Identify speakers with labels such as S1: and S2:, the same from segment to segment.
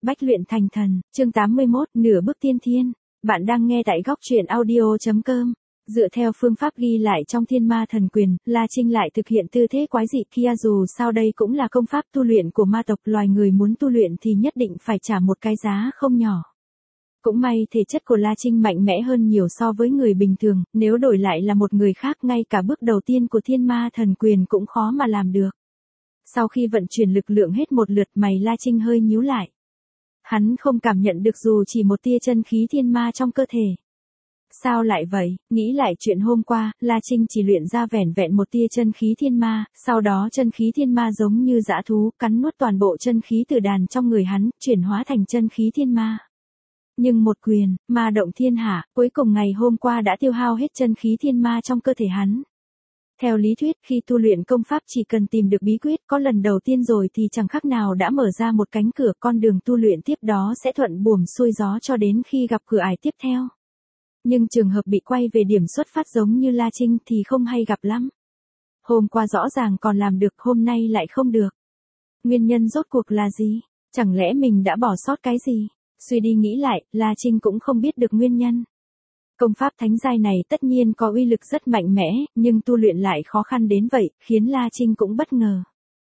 S1: Bách luyện thành thần, chương 81, nửa bước tiên thiên. Bạn đang nghe tại góc truyện audio.com. Dựa theo phương pháp ghi lại trong Thiên Ma Thần Quyền, La Trinh lại thực hiện tư thế quái dị kia, dù sao đây cũng là công pháp tu luyện của ma tộc, loài người muốn tu luyện thì nhất định phải trả một cái giá không nhỏ. Cũng may thể chất của La Trinh mạnh mẽ hơn nhiều so với người bình thường, nếu đổi lại là một người khác ngay cả bước đầu tiên của Thiên Ma Thần Quyền cũng khó mà làm được. Sau khi vận chuyển lực lượng hết một lượt, mày La Trinh hơi nhíu lại. Hắn không cảm nhận được dù chỉ một tia chân khí thiên ma trong cơ thể. Sao lại vậy? Nghĩ lại chuyện hôm qua, La Trinh chỉ luyện ra vẻn vẹn một tia chân khí thiên ma, sau đó chân khí thiên ma giống như dã thú, cắn nuốt toàn bộ chân khí từ đàn trong người hắn, chuyển hóa thành chân khí thiên ma. Nhưng một quyền, ma động thiên hạ, cuối cùng ngày hôm qua đã tiêu hao hết chân khí thiên ma trong cơ thể hắn. Theo lý thuyết, khi tu luyện công pháp chỉ cần tìm được bí quyết có lần đầu tiên rồi thì chẳng khác nào đã mở ra một cánh cửa, con đường tu luyện tiếp đó sẽ thuận buồm xuôi gió cho đến khi gặp cửa ải tiếp theo. Nhưng trường hợp bị quay về điểm xuất phát giống như La Trinh thì không hay gặp lắm. Hôm qua rõ ràng còn làm được, hôm nay lại không được. Nguyên nhân rốt cuộc là gì? Chẳng lẽ mình đã bỏ sót cái gì? Suy đi nghĩ lại, La Trinh cũng không biết được nguyên nhân. Công pháp thánh giai này tất nhiên có uy lực rất mạnh mẽ, nhưng tu luyện lại khó khăn đến vậy, khiến La Trinh cũng bất ngờ.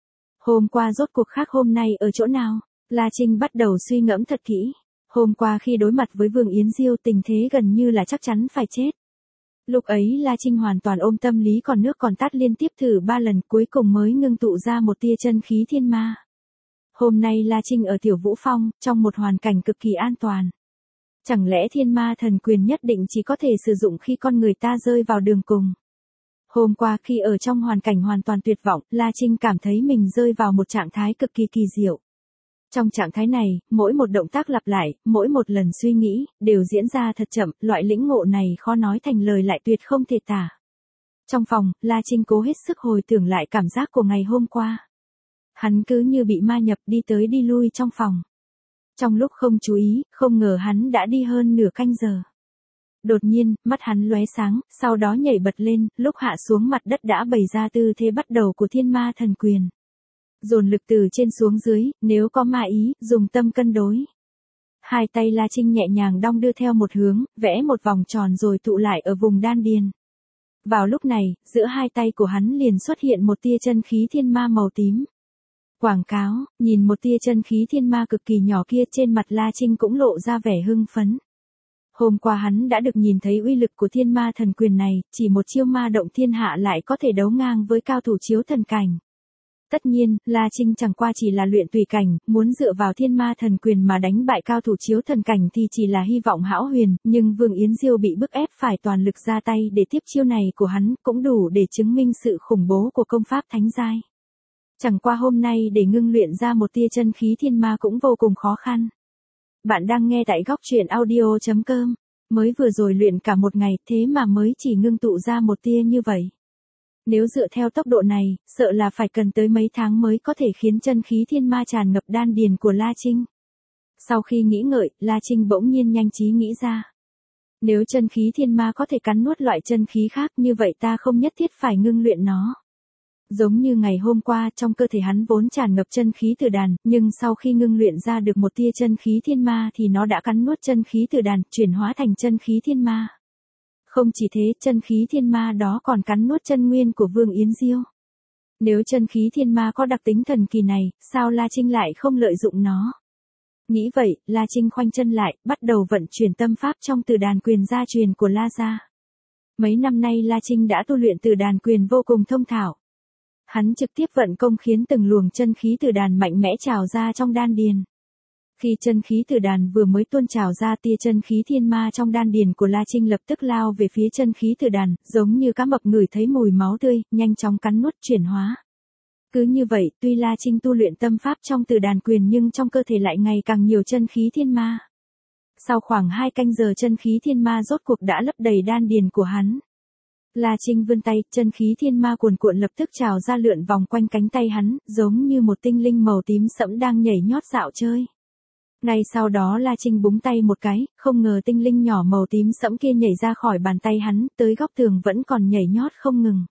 S1: Hôm qua rốt cuộc khác hôm nay ở chỗ nào? La Trinh bắt đầu suy ngẫm thật kỹ. Hôm qua khi đối mặt với Vương Yến Diêu, tình thế gần như là chắc chắn phải chết. Lúc ấy La Trinh hoàn toàn ôm tâm lý còn nước còn tát, liên tiếp thử 3 lần cuối cùng mới ngưng tụ ra một tia chân khí thiên ma. Hôm nay La Trinh ở Tiểu Vũ Phong, trong một hoàn cảnh cực kỳ an toàn. Chẳng lẽ Thiên Ma Thần Quyền nhất định chỉ có thể sử dụng khi con người ta rơi vào đường cùng? Hôm qua khi ở trong hoàn cảnh hoàn toàn tuyệt vọng, La Trinh cảm thấy mình rơi vào một trạng thái cực kỳ kỳ diệu. Trong trạng thái này, mỗi một động tác lặp lại, mỗi một lần suy nghĩ, đều diễn ra thật chậm, loại lĩnh ngộ này khó nói thành lời lại tuyệt không thể tả. Trong phòng, La Trinh cố hết sức hồi tưởng lại cảm giác của ngày hôm qua. Hắn cứ như bị ma nhập, đi tới đi lui trong phòng. Trong lúc không chú ý, không ngờ hắn đã đi hơn nửa canh giờ. Đột nhiên, mắt hắn lóe sáng, sau đó nhảy bật lên, lúc hạ xuống mặt đất đã bày ra tư thế bắt đầu của Thiên Ma Thần Quyền. Dồn lực từ trên xuống dưới, nếu có ma ý, dùng tâm cân đối. Hai tay La Trinh nhẹ nhàng đong đưa theo một hướng, vẽ một vòng tròn rồi tụ lại ở vùng đan điền. Vào lúc này, giữa hai tay của hắn liền xuất hiện một tia chân khí thiên ma màu tím. Quảng cáo, nhìn một tia chân khí thiên ma cực kỳ nhỏ kia, trên mặt La Trinh cũng lộ ra vẻ hưng phấn. Hôm qua hắn đã được nhìn thấy uy lực của Thiên Ma Thần Quyền này, chỉ một chiêu ma động thiên hạ lại có thể đấu ngang với cao thủ chiếu thần cảnh. Tất nhiên, La Trinh chẳng qua chỉ là luyện tùy cảnh, muốn dựa vào Thiên Ma Thần Quyền mà đánh bại cao thủ chiếu thần cảnh thì chỉ là hy vọng hão huyền, nhưng Vương Yến Diêu bị bức ép phải toàn lực ra tay để tiếp chiêu này của hắn, cũng đủ để chứng minh sự khủng bố của công pháp thánh giai. Chẳng qua hôm nay để ngưng luyện ra một tia chân khí thiên ma cũng vô cùng khó khăn. Bạn đang nghe tại góc truyện audio.com. Mới vừa rồi luyện cả một ngày, thế mà mới chỉ ngưng tụ ra một tia như vậy. Nếu dựa theo tốc độ này, sợ là phải cần tới mấy tháng mới có thể khiến chân khí thiên ma tràn ngập đan điền của La Trinh. Sau khi nghĩ ngợi, La Trinh bỗng nhiên nhanh trí nghĩ ra. Nếu chân khí thiên ma có thể cắn nuốt loại chân khí khác, như vậy ta không nhất thiết phải ngưng luyện nó. Giống như ngày hôm qua, trong cơ thể hắn vốn tràn ngập chân khí từ đàn, nhưng sau khi ngưng luyện ra được một tia chân khí thiên ma thì nó đã cắn nuốt chân khí từ đàn, chuyển hóa thành chân khí thiên ma. Không chỉ thế, chân khí thiên ma đó còn cắn nuốt chân nguyên của Vương Yến Diêu. Nếu chân khí thiên ma có đặc tính thần kỳ này, sao La Trinh lại không lợi dụng nó? Nghĩ vậy, La Trinh khoanh chân lại, bắt đầu vận chuyển tâm pháp trong Từ Đàn Quyền gia truyền của La gia. Mấy năm nay La Trinh đã tu luyện Từ Đàn Quyền vô cùng thông thạo. Hắn trực tiếp vận công khiến từng luồng chân khí từ đàn mạnh mẽ trào ra trong đan điền. Khi chân khí từ đàn vừa mới tuôn trào ra, tia chân khí thiên ma trong đan điền của La Trinh lập tức lao về phía chân khí từ đàn, giống như cá mập ngửi thấy mùi máu tươi, nhanh chóng cắn nuốt chuyển hóa. Cứ như vậy, tuy La Trinh tu luyện tâm pháp trong Từ Đàn Quyền nhưng trong cơ thể lại ngày càng nhiều chân khí thiên ma. Sau khoảng 2 canh giờ, chân khí thiên ma rốt cuộc đã lấp đầy đan điền của hắn. La Trinh vươn tay, chân khí thiên ma cuồn cuộn lập tức trào ra lượn vòng quanh cánh tay hắn, giống như một tinh linh màu tím sẫm đang nhảy nhót dạo chơi. Ngay sau đó La Trinh búng tay một cái, không ngờ tinh linh nhỏ màu tím sẫm kia nhảy ra khỏi bàn tay hắn, tới góc tường vẫn còn nhảy nhót không ngừng.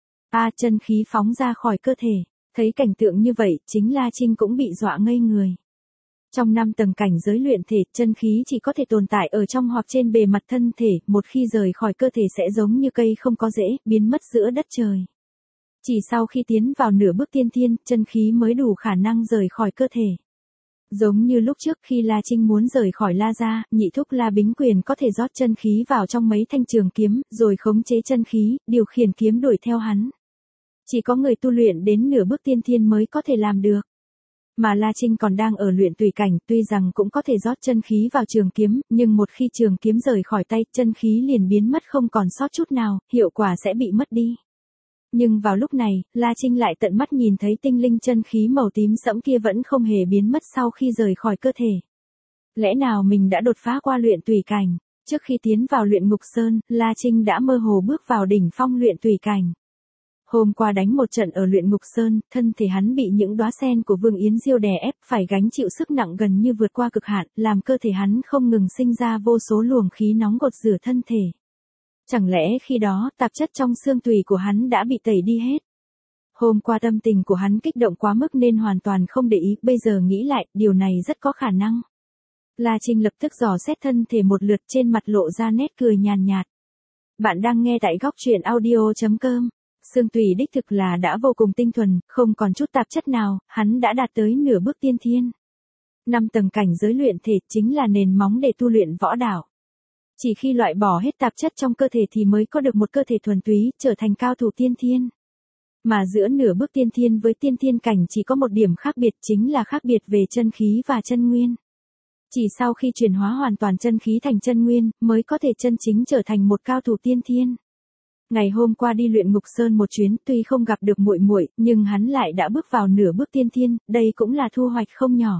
S1: Chân khí phóng ra khỏi cơ thể, thấy cảnh tượng như vậy, chính La Trinh cũng bị dọa ngây người. Trong 5 tầng cảnh giới luyện thể, chân khí chỉ có thể tồn tại ở trong hoặc trên bề mặt thân thể, một khi rời khỏi cơ thể sẽ giống như cây không có rễ, biến mất giữa đất trời. Chỉ sau khi tiến vào nửa bước tiên thiên, chân khí mới đủ khả năng rời khỏi cơ thể. Giống như lúc trước khi La Trinh muốn rời khỏi La Gia, nhị thúc La Bính Quyền có thể rót chân khí vào trong mấy thanh trường kiếm, rồi khống chế chân khí, điều khiển kiếm đuổi theo hắn. Chỉ có người tu luyện đến nửa bước tiên thiên mới có thể làm được. Mà La Trinh còn đang ở luyện tùy cảnh, tuy rằng cũng có thể rót chân khí vào trường kiếm, nhưng một khi trường kiếm rời khỏi tay, chân khí liền biến mất không còn sót chút nào, hiệu quả sẽ bị mất đi. Nhưng vào lúc này, La Trinh lại tận mắt nhìn thấy tinh linh chân khí màu tím sẫm kia vẫn không hề biến mất sau khi rời khỏi cơ thể. Lẽ nào mình đã đột phá qua luyện tùy cảnh? Trước khi tiến vào luyện ngục sơn, La Trinh đã mơ hồ bước vào đỉnh phong luyện tùy cảnh. Hôm qua đánh một trận ở luyện ngục sơn, thân thể hắn bị những đóa sen của Vương Yến Diêu đè ép, phải gánh chịu sức nặng gần như vượt qua cực hạn, làm cơ thể hắn không ngừng sinh ra vô số luồng khí nóng gột rửa thân thể. Chẳng lẽ khi đó, tạp chất trong xương tùy của hắn đã bị tẩy đi hết? Hôm qua tâm tình của hắn kích động quá mức nên hoàn toàn không để ý, bây giờ nghĩ lại, điều này rất có khả năng. La Trinh lập tức dò xét thân thể một lượt, trên mặt lộ ra nét cười nhàn nhạt. Bạn đang nghe tại góc truyện audio.com. Xương tùy đích thực là đã vô cùng tinh thuần, không còn chút tạp chất nào, hắn đã đạt tới nửa bước tiên thiên. 5 tầng cảnh giới luyện thể chính là nền móng để tu luyện võ đạo. Chỉ khi loại bỏ hết tạp chất trong cơ thể thì mới có được một cơ thể thuần túy, trở thành cao thủ tiên thiên. Mà giữa nửa bước tiên thiên với tiên thiên cảnh chỉ có một điểm khác biệt, chính là khác biệt về chân khí và chân nguyên. Chỉ sau khi chuyển hóa hoàn toàn chân khí thành chân nguyên, mới có thể chân chính trở thành một cao thủ tiên thiên. Ngày hôm qua đi luyện ngục sơn một chuyến, tuy không gặp được muội muội, nhưng hắn lại đã bước vào nửa bước tiên thiên, đây cũng là thu hoạch không nhỏ.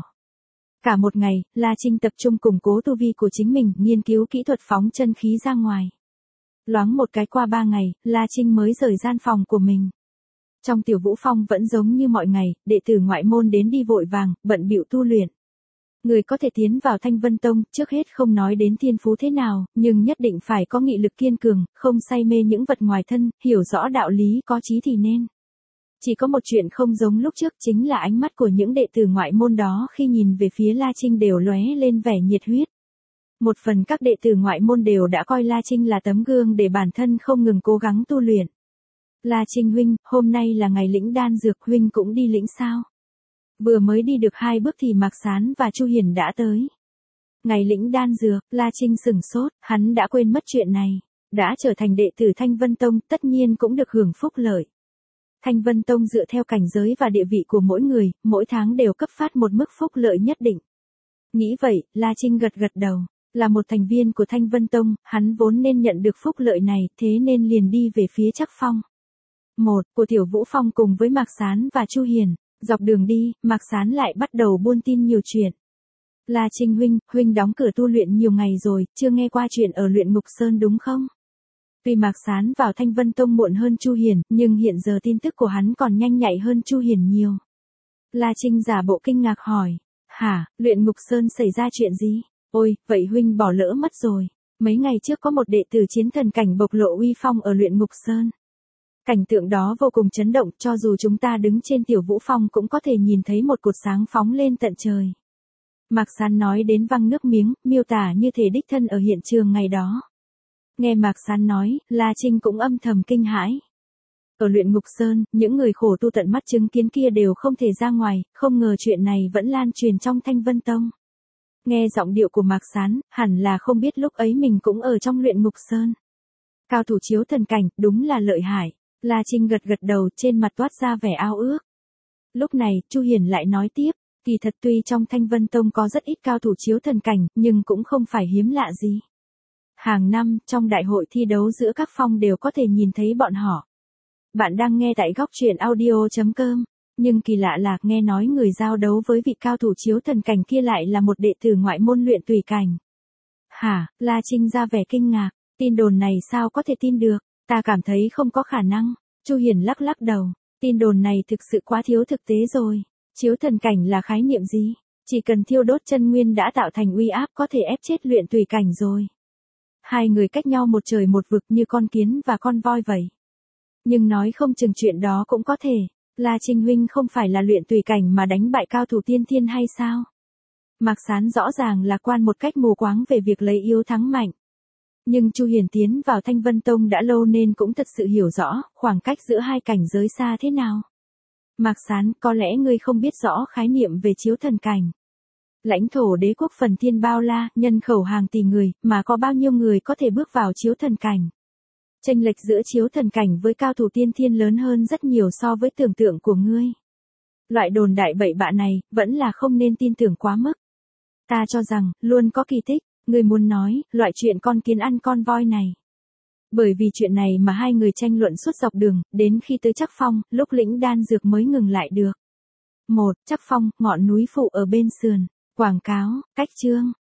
S1: Cả một ngày, La Trinh tập trung củng cố tu vi của chính mình, nghiên cứu kỹ thuật phóng chân khí ra ngoài. Loáng một cái qua 3 ngày, La Trinh mới rời gian phòng của mình. Trong Tiểu Vũ Phong vẫn giống như mọi ngày, đệ tử ngoại môn đến đi vội vàng, bận bịu tu luyện. Người có thể tiến vào Thanh Vân Tông, trước hết không nói đến thiên phú thế nào, nhưng nhất định phải có nghị lực kiên cường, không say mê những vật ngoài thân, hiểu rõ đạo lý có chí thì nên. Chỉ có một chuyện không giống lúc trước, chính là ánh mắt của những đệ tử ngoại môn đó khi nhìn về phía La Trinh đều lóe lên vẻ nhiệt huyết. Một phần các đệ tử ngoại môn đều đã coi La Trinh là tấm gương để bản thân không ngừng cố gắng tu luyện. La Trinh huynh, hôm nay là ngày lĩnh đan dược, huynh cũng đi lĩnh sao? Vừa mới đi được 2 bước thì Mạc Sán và Chu Hiền đã tới. Ngày lĩnh đan dược, La Trinh sửng sốt, hắn đã quên mất chuyện này. Đã trở thành đệ tử Thanh Vân Tông, tất nhiên cũng được hưởng phúc lợi. Thanh Vân Tông dựa theo cảnh giới và địa vị của mỗi người, mỗi tháng đều cấp phát một mức phúc lợi nhất định. Nghĩ vậy, La Trinh gật gật đầu. Là một thành viên của Thanh Vân Tông, hắn vốn nên nhận được phúc lợi này, thế nên liền đi về phía Trắc Phong. Của Tiểu Vũ Phong cùng với Mạc Sán và Chu Hiền. Dọc đường đi, Mạc Sán lại bắt đầu buôn tin nhiều chuyện. La Trinh huynh đóng cửa tu luyện nhiều ngày rồi, chưa nghe qua chuyện ở luyện ngục sơn đúng không? Tuy Mạc Sán vào Thanh Vân Tông muộn hơn Chu Hiền, nhưng hiện giờ tin tức của hắn còn nhanh nhạy hơn Chu Hiền nhiều. La Trinh giả bộ kinh ngạc hỏi. Hả, luyện ngục sơn xảy ra chuyện gì? Ôi, vậy huynh bỏ lỡ mất rồi. Mấy ngày trước có một đệ tử chiến thần cảnh bộc lộ uy phong ở luyện ngục sơn. Cảnh tượng đó vô cùng chấn động, cho dù chúng ta đứng trên Tiểu Vũ Phong cũng có thể nhìn thấy một cột sáng phóng lên tận trời. Mạc Sán nói đến văng nước miếng, miêu tả như thể đích thân ở hiện trường ngày đó. Nghe Mạc Sán nói, La Trinh cũng âm thầm kinh hãi. Ở luyện ngục sơn, những người khổ tu tận mắt chứng kiến kia đều không thể ra ngoài, không ngờ chuyện này vẫn lan truyền trong Thanh Vân Tông. Nghe giọng điệu của Mạc Sán, hẳn là không biết lúc ấy mình cũng ở trong luyện ngục sơn. Cao thủ chiếu thần cảnh, đúng là lợi hại. La Trinh gật gật đầu, trên mặt toát ra vẻ ao ước. Lúc này, Chu Hiền lại nói tiếp, kỳ thật tuy trong Thanh Vân Tông có rất ít cao thủ chiếu thần cảnh, nhưng cũng không phải hiếm lạ gì. Hàng năm, trong đại hội thi đấu giữa các phong đều có thể nhìn thấy bọn họ. Bạn đang nghe tại góc truyện audio.com, nhưng kỳ lạ là nghe nói người giao đấu với vị cao thủ chiếu thần cảnh kia lại là một đệ tử ngoại môn luyện tùy cảnh. Hả, La Trinh ra vẻ kinh ngạc, tin đồn này sao có thể tin được? Ta cảm thấy không có khả năng. Chu Hiền lắc lắc đầu. Tin đồn này thực sự quá thiếu thực tế rồi. Chiếu thần cảnh là khái niệm gì? Chỉ cần thiêu đốt chân nguyên đã tạo thành uy áp có thể ép chết luyện tùy cảnh rồi. Hai người cách nhau một trời một vực như con kiến và con voi vậy. Nhưng nói không chừng chuyện đó cũng có thể. La Trinh huynh không phải là luyện tùy cảnh mà đánh bại cao thủ tiên thiên hay sao? Mạc Sán rõ ràng lạc quan một cách mù quáng về việc lấy yếu thắng mạnh. Nhưng Chu Hiền tiến vào Thanh Vân Tông đã lâu nên cũng thật sự hiểu rõ khoảng cách giữa hai cảnh giới xa thế nào. Mạc Sán, có lẽ ngươi không biết rõ khái niệm về chiếu thần cảnh. Lãnh thổ đế quốc phần thiên bao la, nhân khẩu hàng tỷ người, mà có bao nhiêu người có thể bước vào chiếu thần cảnh. Chênh lệch giữa chiếu thần cảnh với cao thủ tiên thiên lớn hơn rất nhiều so với tưởng tượng của ngươi. Loại đồn đại bậy bạ này, vẫn là không nên tin tưởng quá mức. Ta cho rằng, luôn có kỳ tích, ngươi muốn nói, loại chuyện con kiến ăn con voi này. Bởi vì chuyện này mà hai người tranh luận suốt dọc đường, đến khi tới Trắc Phong, lúc lĩnh đan dược mới ngừng lại được. 1. Trắc Phong, ngọn núi phụ ở bên sườn. Quảng cáo, cách chương.